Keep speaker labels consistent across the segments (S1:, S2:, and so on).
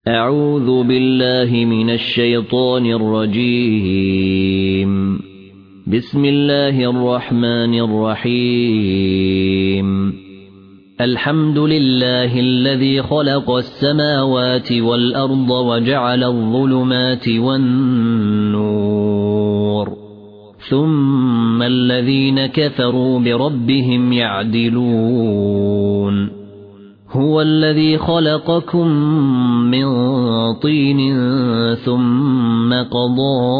S1: أعوذ بالله من الشيطان الرجيم. بسم الله الرحمن الرحيم. الحمد لله الذي خلق السماوات والأرض وجعل الظلمات والنور ثم الذين كفروا بربهم يعدلون. هو الذي خلقكم من طين ثم قضى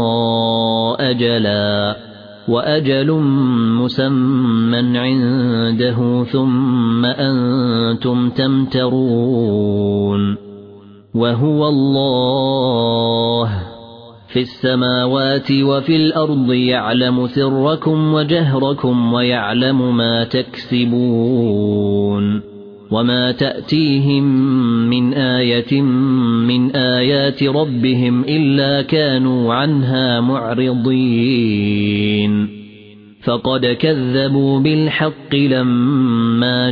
S1: أجلا وأجل مسمى عنده ثم أنتم تمترون. وهو الله في السماوات وفي الأرض يعلم سركم وجهركم ويعلم ما تكسبون. وما تأتيهم من آية من آيات ربهم إلا كانوا عنها معرضين. فقد كذبوا بالحق لما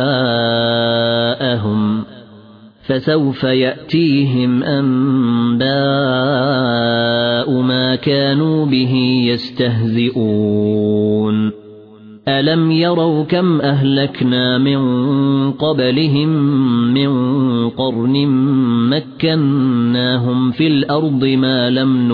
S1: جاءهم فسوف يأتيهم أنباء ما كانوا به يستهزئون. ألم يروا كم أهلكنا من قبلهم من قرن مكناهم في الأرض ما لم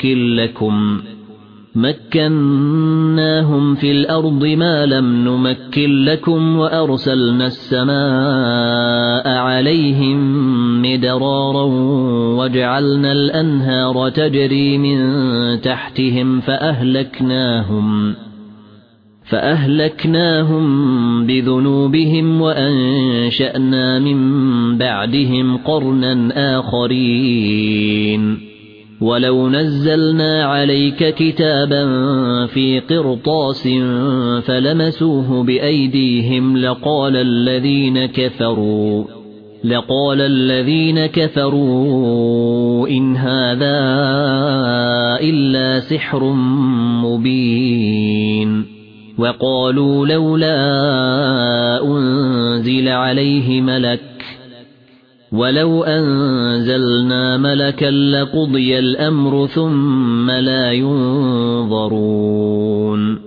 S1: نمكن لكم وأرسلنا السماء عليهم مدرارا وجعلنا الأنهار تجري من تحتهم فأهلكناهم بذنوبهم وأنشأنا من بعدهم قرنا آخرين. ولو نزلنا عليك كتابا في قرطاس فلمسوه بأيديهم لقال الذين كفروا إن هذا إلا سحر مبين. وقالوا لولا أنزل عليه ملك ولو أنزلنا ملكا لقضي الأمر ثم لا ينظرون.